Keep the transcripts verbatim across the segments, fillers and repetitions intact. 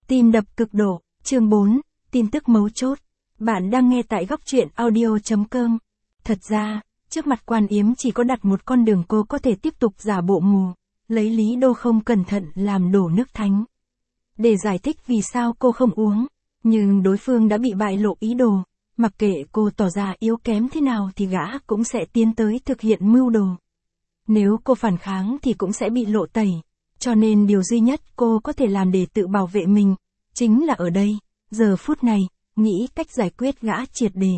Tim đập cực độ, chương bốn, tin tức mấu chốt. Bạn đang nghe tại góc truyện audio.com. Thật ra, trước mặt Quan Yếm chỉ có đặt một con đường cô có thể tiếp tục giả bộ mù, lấy Lý Đô không cẩn thận làm đổ nước thánh. Để giải thích vì sao cô không uống, nhưng đối phương đã bị bại lộ ý đồ, mặc kệ cô tỏ ra yếu kém thế nào thì gã cũng sẽ tiến tới thực hiện mưu đồ. Nếu cô phản kháng thì cũng sẽ bị lộ tẩy, cho nên điều duy nhất cô có thể làm để tự bảo vệ mình, chính là ở đây, giờ phút này, nghĩ cách giải quyết gã triệt đề.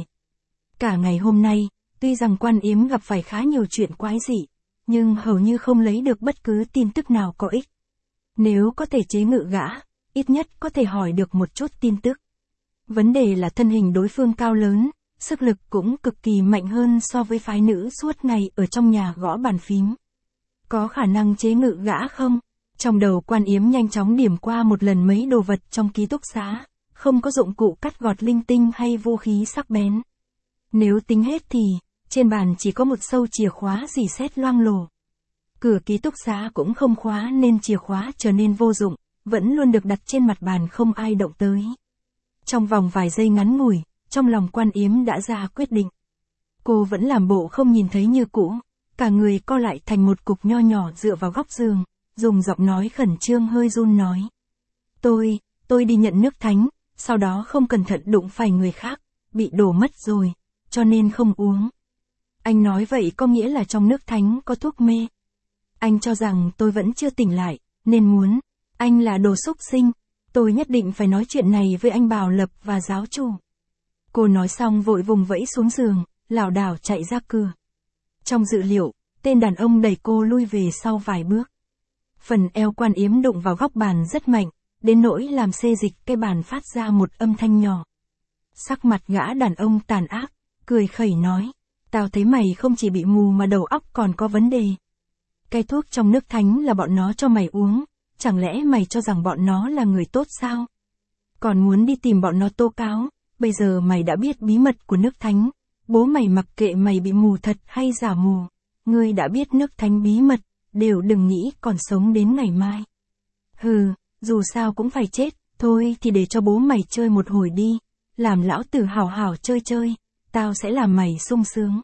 Cả ngày hôm nay, tuy rằng Quan Yếm gặp phải khá nhiều chuyện quái dị, nhưng hầu như không lấy được bất cứ tin tức nào có ích. Nếu có thể chế ngự gã, ít nhất có thể hỏi được một chút tin tức. Vấn đề là thân hình đối phương cao lớn, sức lực cũng cực kỳ mạnh hơn so với phái nữ suốt ngày ở trong nhà gõ bàn phím. Có khả năng chế ngự gã không? Trong đầu Quan Yếm nhanh chóng điểm qua một lần mấy đồ vật trong ký túc xá, không có dụng cụ cắt gọt linh tinh hay vũ khí sắc bén. Nếu tính hết thì, trên bàn chỉ có một sâu chìa khóa rỉ sét loang lổ. Cửa ký túc xá cũng không khóa nên chìa khóa trở nên vô dụng, vẫn luôn được đặt trên mặt bàn không ai động tới. Trong vòng vài giây ngắn ngủi, trong lòng Quan Yếm đã ra quyết định. Cô vẫn làm bộ không nhìn thấy như cũ, cả người co lại thành một cục nho nhỏ dựa vào góc giường, dùng giọng nói khẩn trương hơi run nói. Tôi, tôi đi nhận nước thánh, sau đó không cẩn thận đụng phải người khác, bị đổ mất rồi, cho nên không uống. Anh nói vậy có nghĩa là trong nước thánh có thuốc mê. Anh cho rằng tôi vẫn chưa tỉnh lại, nên muốn, anh là đồ xúc sinh, tôi nhất định phải nói chuyện này với anh Bảo Lập và giáo chủ. Cô nói xong vội vùng vẫy xuống giường, lảo đảo chạy ra cửa. Trong dự liệu, tên đàn ông đẩy cô lui về sau vài bước. Phần eo Quan Yếm đụng vào góc bàn rất mạnh, đến nỗi làm xê dịch cái bàn phát ra một âm thanh nhỏ. Sắc mặt gã đàn ông tàn ác, cười khẩy nói, tao thấy mày không chỉ bị mù mà đầu óc còn có vấn đề. Cái thuốc trong nước thánh là bọn nó cho mày uống, chẳng lẽ mày cho rằng bọn nó là người tốt sao? Còn muốn đi tìm bọn nó tố cáo, bây giờ mày đã biết bí mật của nước thánh, bố mày mặc kệ mày bị mù thật hay giả mù, ngươi đã biết nước thánh bí mật, đều đừng nghĩ còn sống đến ngày mai. Hừ, dù sao cũng phải chết, thôi thì để cho bố mày chơi một hồi đi, làm lão tử hào hào chơi chơi, tao sẽ làm mày sung sướng.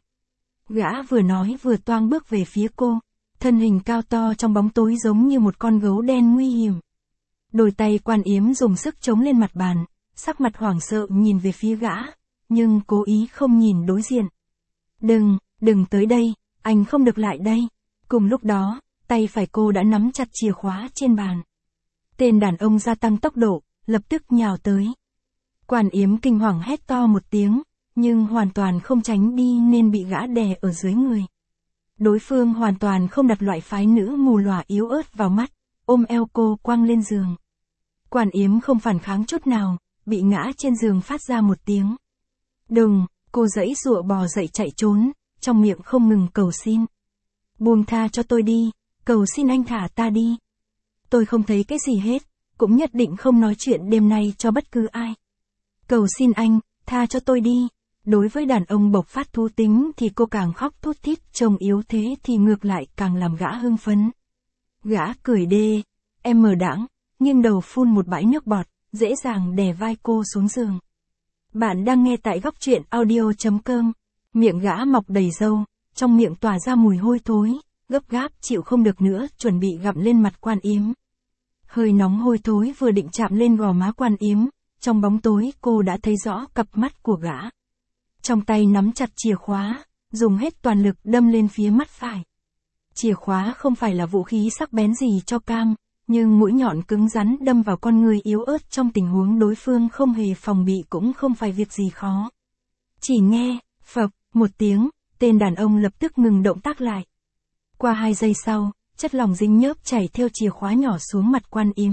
Gã vừa nói vừa toang bước về phía cô, thân hình cao to trong bóng tối giống như một con gấu đen nguy hiểm. Đôi tay Quan Yếm dùng sức chống lên mặt bàn, sắc mặt hoảng sợ nhìn về phía gã, nhưng cố ý không nhìn đối diện. Đừng, đừng tới đây, anh không được lại đây. Cùng lúc đó, tay phải cô đã nắm chặt chìa khóa trên bàn. Tên đàn ông gia tăng tốc độ, lập tức nhào tới. Quan Yếm kinh hoàng hét to một tiếng, nhưng hoàn toàn không tránh đi nên bị gã đè ở dưới người. Đối phương hoàn toàn không đặt loại phái nữ mù lòa yếu ớt vào mắt, ôm eo cô quăng lên giường. Quan Yếm không phản kháng chút nào, bị ngã trên giường phát ra một tiếng. Đừng, cô giãy giụa bò dậy chạy trốn, trong miệng không ngừng cầu xin. Buông tha cho tôi đi, cầu xin anh thả ta đi. Tôi không thấy cái gì hết, cũng nhất định không nói chuyện đêm nay cho bất cứ ai. Cầu xin anh, tha cho tôi đi. Đối với đàn ông bộc phát thú tính thì cô càng khóc thút thít, trông yếu thế thì ngược lại càng làm gã hưng phấn. Gã cười đê, em mờ đãng, nghiêng đầu phun một bãi nước bọt, dễ dàng đè vai cô xuống giường. Bạn đang nghe tại góc truyện audio.com. Miệng gã mọc đầy râu, trong miệng tỏa ra mùi hôi thối, gấp gáp chịu không được nữa chuẩn bị gặm lên mặt Quan Yếm. Hơi nóng hôi thối vừa định chạm lên gò má Quan Yếm, trong bóng tối cô đã thấy rõ cặp mắt của gã. Trong tay nắm chặt chìa khóa, dùng hết toàn lực đâm lên phía mắt phải. Chìa khóa không phải là vũ khí sắc bén gì cho cam, nhưng mũi nhọn cứng rắn đâm vào con người yếu ớt trong tình huống đối phương không hề phòng bị cũng không phải việc gì khó. Chỉ nghe, phập, một tiếng, tên đàn ông lập tức ngừng động tác lại. Qua hai giây sau, chất lỏng dính nhớp chảy theo chìa khóa nhỏ xuống mặt Quan Yếm.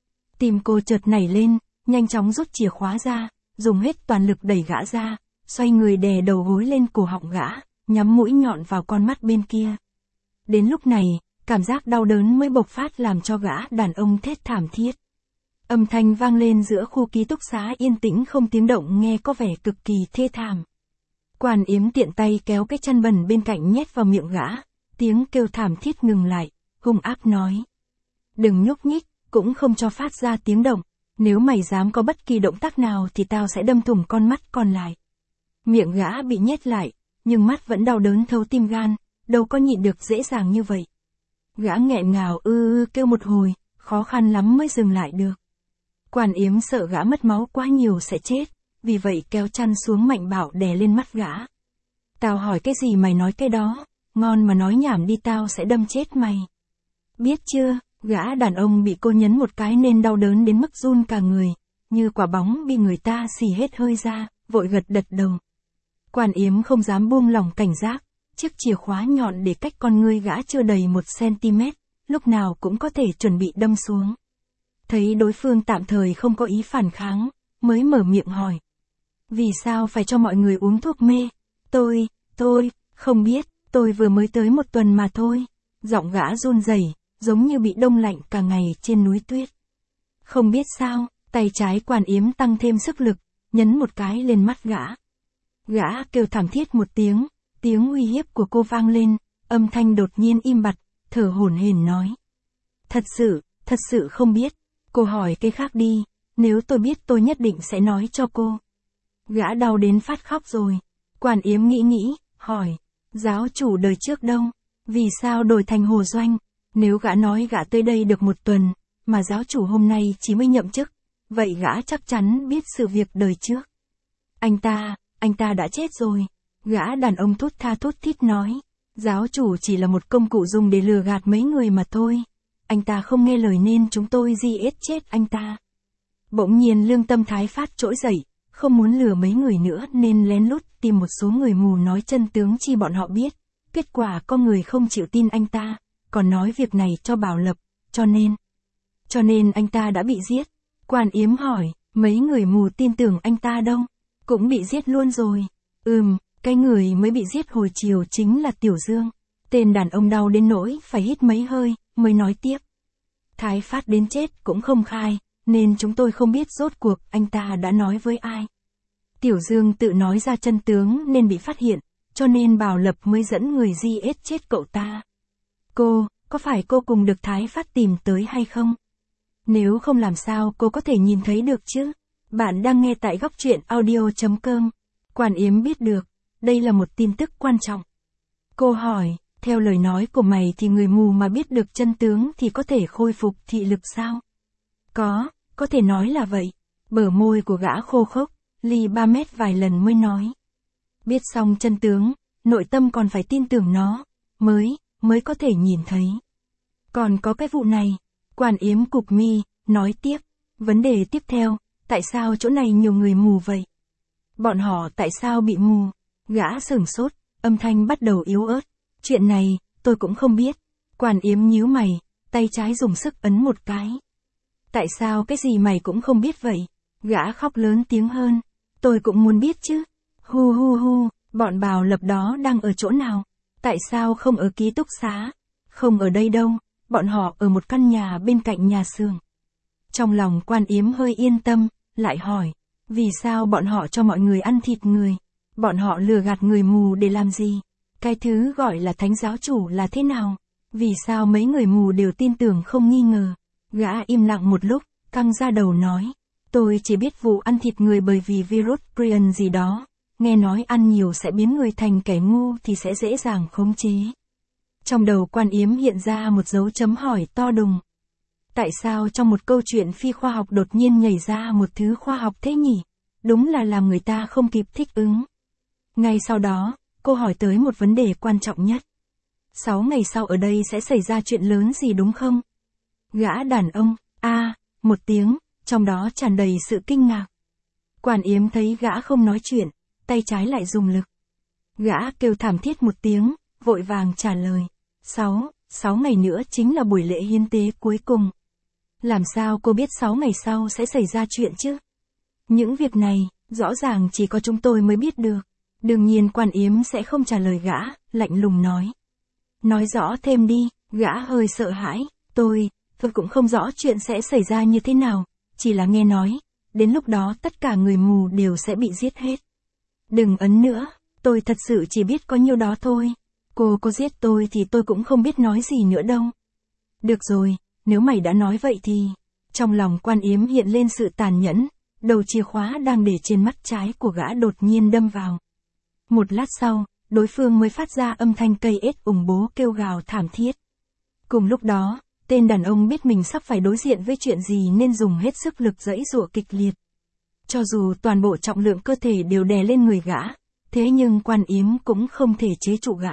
Tim cô chợt nảy lên, nhanh chóng rút chìa khóa ra, dùng hết toàn lực đẩy gã ra, xoay người đè đầu gối lên cổ họng gã, nhắm mũi nhọn vào con mắt bên kia. Đến lúc này, cảm giác đau đớn mới bộc phát làm cho gã đàn ông thét thảm thiết. Âm thanh vang lên giữa khu ký túc xá yên tĩnh không tiếng động nghe có vẻ cực kỳ thê thảm. Quan Yếm tiện tay kéo cái chăn bẩn bên cạnh nhét vào miệng gã, tiếng kêu thảm thiết ngừng lại, hung ác nói. Đừng nhúc nhích, cũng không cho phát ra tiếng động, Nếu mày dám có bất kỳ động tác nào thì tao sẽ đâm thủng con mắt còn lại. Miệng gã bị nhét lại, nhưng mắt vẫn đau đớn thấu tim gan, đâu có nhịn được dễ dàng như vậy. Gã nghẹn ngào ư ư kêu một hồi, khó khăn lắm mới dừng lại được. Quan Yếm sợ gã mất máu quá nhiều sẽ chết, vì vậy kéo chăn xuống mạnh bạo đè lên mắt gã. Tao hỏi cái gì mày nói cái đó, ngon mà nói nhảm đi tao sẽ đâm chết mày. Biết chưa, gã đàn ông bị cô nhấn một cái nên đau đớn đến mức run cả người, như quả bóng bị người ta xì hết hơi ra, vội gật đật đầu. Quan Yếm không dám buông lỏng cảnh giác, chiếc chìa khóa nhọn để cách con ngươi gã chưa đầy một centimet, lúc nào cũng có thể chuẩn bị đâm xuống. Thấy đối phương tạm thời không có ý phản kháng, mới mở miệng hỏi. Vì sao phải cho mọi người uống thuốc mê? Tôi, tôi, không biết, tôi vừa mới tới một tuần mà thôi. Giọng gã run rẩy, giống như bị đông lạnh cả ngày trên núi tuyết. Không biết sao, tay trái Quan Yếm tăng thêm sức lực, nhấn một cái lên mắt gã. Gã kêu thảm thiết một tiếng, tiếng uy hiếp của cô vang lên, âm thanh đột nhiên im bặt, thở hổn hển nói. Thật sự, thật sự không biết, cô hỏi cái khác đi, nếu tôi biết tôi nhất định sẽ nói cho cô. Gã đau đến phát khóc rồi. Quan Yếm nghĩ nghĩ, hỏi, giáo chủ đời trước đâu? Vì sao đổi thành Hồ Doanh? Nếu gã nói gã tới đây được một tuần, mà giáo chủ hôm nay chỉ mới nhậm chức, vậy gã chắc chắn biết sự việc đời trước. Anh ta, anh ta đã chết rồi. Gã đàn ông thút tha thút thít nói, giáo chủ chỉ là một công cụ dùng để lừa gạt mấy người mà thôi. Anh ta không nghe lời nên chúng tôi di ết chết anh ta. Bỗng nhiên lương tâm Thái Phát trỗi dậy, không muốn lừa mấy người nữa nên lén lút tìm một số người mù nói chân tướng chi bọn họ biết. Kết quả có người không chịu tin anh ta, còn nói việc này cho Bảo Lập, cho nên... Cho nên anh ta đã bị giết. Quan Yếm hỏi, mấy người mù tin tưởng anh ta đâu? Cũng bị giết luôn rồi. Ừm, cái người mới bị giết hồi chiều chính là Tiểu Dương. Tên đàn ông đau đến nỗi phải hít mấy hơi, mới nói tiếp. Thái Phát đến chết cũng không khai, nên chúng tôi không biết rốt cuộc anh ta đã nói với ai. Tiểu Dương tự nói ra chân tướng nên bị phát hiện, cho nên Bảo Lập mới dẫn người di ết chết cậu ta. Cô, có phải cô cùng được Thái Phát tìm tới hay không? Nếu không làm sao cô có thể nhìn thấy được chứ? Bạn đang nghe tại góc truyện audio chấm com. Quan Yếm biết được, đây là một tin tức quan trọng. Cô hỏi, theo lời nói của mày thì người mù mà biết được chân tướng thì có thể khôi phục thị lực sao? Có, có thể nói là vậy. Bờ môi của gã khô khốc, ly ba mét vài lần mới nói. Biết xong chân tướng, nội tâm còn phải tin tưởng nó, mới, mới có thể nhìn thấy. Còn có cái vụ này, Quan Yếm cụp mi, nói tiếp, vấn đề tiếp theo, tại sao chỗ này nhiều người mù vậy? Bọn họ tại sao bị mù? Gã sửng sốt, âm thanh bắt đầu yếu ớt. Chuyện này, tôi cũng không biết. Quan Yếm nhíu mày, tay trái dùng sức ấn một cái. Tại sao cái gì mày cũng không biết vậy? Gã khóc lớn tiếng hơn. Tôi cũng muốn biết chứ. Hu hu hu, bọn Bảo Lập đó đang ở chỗ nào? Tại sao không ở ký túc xá? Không ở đây đâu, bọn họ ở một căn nhà bên cạnh nhà xưởng. Trong lòng Quan Yếm hơi yên tâm, lại hỏi, vì sao bọn họ cho mọi người ăn thịt người? Bọn họ lừa gạt người mù để làm gì? Cái thứ gọi là thánh giáo chủ là thế nào? Vì sao mấy người mù đều tin tưởng không nghi ngờ? Gã im lặng một lúc, căng ra đầu nói, tôi chỉ biết vụ ăn thịt người bởi vì virus prion gì đó. Nghe nói ăn nhiều sẽ biến người thành kẻ ngu thì sẽ dễ dàng khống chế. Trong đầu Quan Yếm hiện ra một dấu chấm hỏi to đùng. Tại sao trong một câu chuyện phi khoa học đột nhiên nhảy ra một thứ khoa học thế nhỉ? Đúng là làm người ta không kịp thích ứng. Ngay sau đó, cô hỏi tới một vấn đề quan trọng nhất. Sáu ngày sau ở đây sẽ xảy ra chuyện lớn gì đúng không? Gã đàn ông, a, à, một tiếng, trong đó tràn đầy sự kinh ngạc. Quan Yếm thấy gã không nói chuyện, tay trái lại dùng lực. Gã kêu thảm thiết một tiếng, vội vàng trả lời. Sáu, sáu ngày nữa chính là buổi lễ hiến tế cuối cùng. Làm sao cô biết sáu ngày sau sẽ xảy ra chuyện chứ? Những việc này, rõ ràng chỉ có chúng tôi mới biết được. Đương nhiên Quan Yếm sẽ không trả lời gã, lạnh lùng nói. Nói rõ thêm đi, gã hơi sợ hãi, tôi, tôi cũng không rõ chuyện sẽ xảy ra như thế nào, chỉ là nghe nói, đến lúc đó tất cả người mù đều sẽ bị giết hết. Đừng ấn nữa, tôi thật sự chỉ biết có nhiêu đó thôi. Cô có giết tôi thì tôi cũng không biết nói gì nữa đâu. Được rồi, nếu mày đã nói vậy thì... Trong lòng Quan Yếm hiện lên sự tàn nhẫn, đầu chìa khóa đang để trên mắt trái của gã đột nhiên đâm vào. Một lát sau, đối phương mới phát ra âm thanh cây ếch ủng bố kêu gào thảm thiết. Cùng lúc đó, tên đàn ông biết mình sắp phải đối diện với chuyện gì nên dùng hết sức lực giãy giụa kịch liệt. Cho dù toàn bộ trọng lượng cơ thể đều đè lên người gã, thế nhưng Quan Yếm cũng không thể chế trụ gã.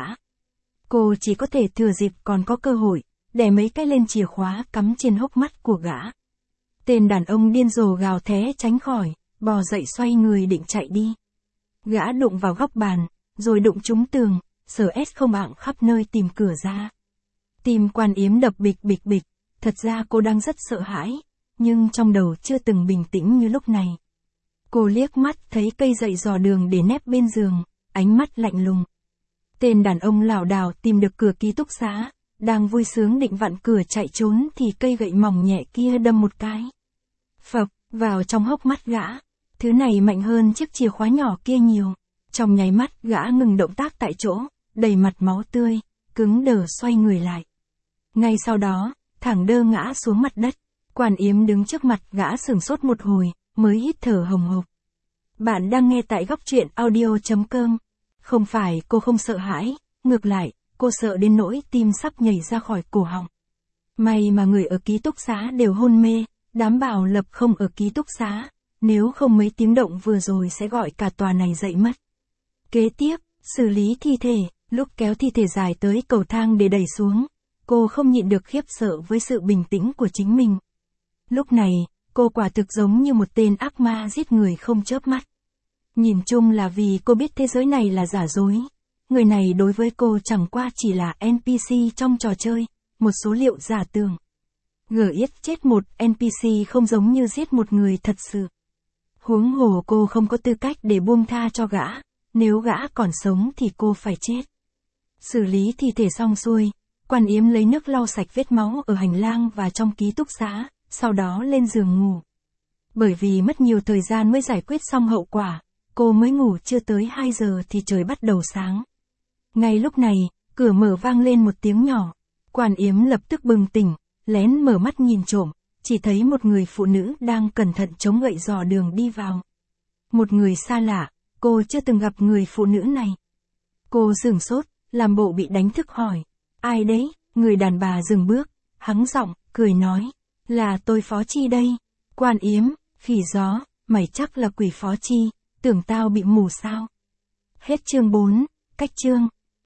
Cô chỉ có thể thừa dịp còn có cơ hội, đè mấy cái lên chìa khóa cắm trên hốc mắt của gã. Tên đàn ông điên rồ gào thé tránh khỏi, bò dậy xoay người định chạy đi. Gã đụng vào góc bàn, rồi đụng trúng tường, sờ ét không ạng khắp nơi tìm cửa ra. Tim Quan Yếm đập bịch bịch bịch, thật ra cô đang rất sợ hãi, nhưng trong đầu chưa từng bình tĩnh như lúc này. Cô liếc mắt thấy cây gậy dò đường để nép bên giường, ánh mắt lạnh lùng. Tên đàn ông lảo đảo tìm được cửa ký túc xá, đang vui sướng định vặn cửa chạy trốn thì cây gậy mỏng nhẹ kia đâm một cái. Phập, vào trong hốc mắt gã. Thứ này mạnh hơn chiếc chìa khóa nhỏ kia nhiều. Trong nháy mắt gã ngừng động tác tại chỗ, đầy mặt máu tươi, cứng đờ xoay người lại. Ngay sau đó, thẳng đơ ngã xuống mặt đất. Quan Yếm đứng trước mặt gã sửng sốt một hồi, mới hít thở hồng hộc. Bạn đang nghe tại góc truyện audio chấm com. Không phải cô không sợ hãi, ngược lại, cô sợ đến nỗi tim sắp nhảy ra khỏi cổ họng. May mà người ở ký túc xá đều hôn mê, đám Bảo Lập không ở ký túc xá, nếu không mấy tiếng động vừa rồi sẽ gọi cả tòa này dậy mất. Kế tiếp, xử lý thi thể, lúc kéo thi thể dài tới cầu thang để đẩy xuống, cô không nhịn được khiếp sợ với sự bình tĩnh của chính mình. Lúc này, cô quả thực giống như một tên ác ma giết người không chớp mắt. Nhìn chung là vì cô biết thế giới này là giả dối. Người này đối với cô chẳng qua chỉ là en pê xê trong trò chơi, một số liệu giả tưởng. Giết chết một en pê xê không giống như giết một người thật sự. Huống hồ cô không có tư cách để buông tha cho gã, nếu gã còn sống thì cô phải chết. Xử lý thi thể xong xuôi, Quan Yếm lấy nước lau sạch vết máu ở hành lang và trong ký túc xá, sau đó lên giường ngủ. Bởi vì mất nhiều thời gian mới giải quyết xong hậu quả, cô mới ngủ chưa tới hai giờ thì trời bắt đầu sáng. Ngay lúc này, cửa mở vang lên một tiếng nhỏ. Quan Yếm lập tức bừng tỉnh, lén mở mắt nhìn trộm, chỉ thấy một người phụ nữ đang cẩn thận chống gậy dò đường đi vào. Một người xa lạ, cô chưa từng gặp người phụ nữ này. Cô sửng sốt, làm bộ bị đánh thức hỏi. Ai đấy? Người đàn bà dừng bước, hắng giọng, cười nói. Là tôi Phó Chi đây. Quan Yếm, phỉ gió, mày chắc là quỷ Phó Chi, tưởng tao bị mù sao? Hết chương bốn, cách chương.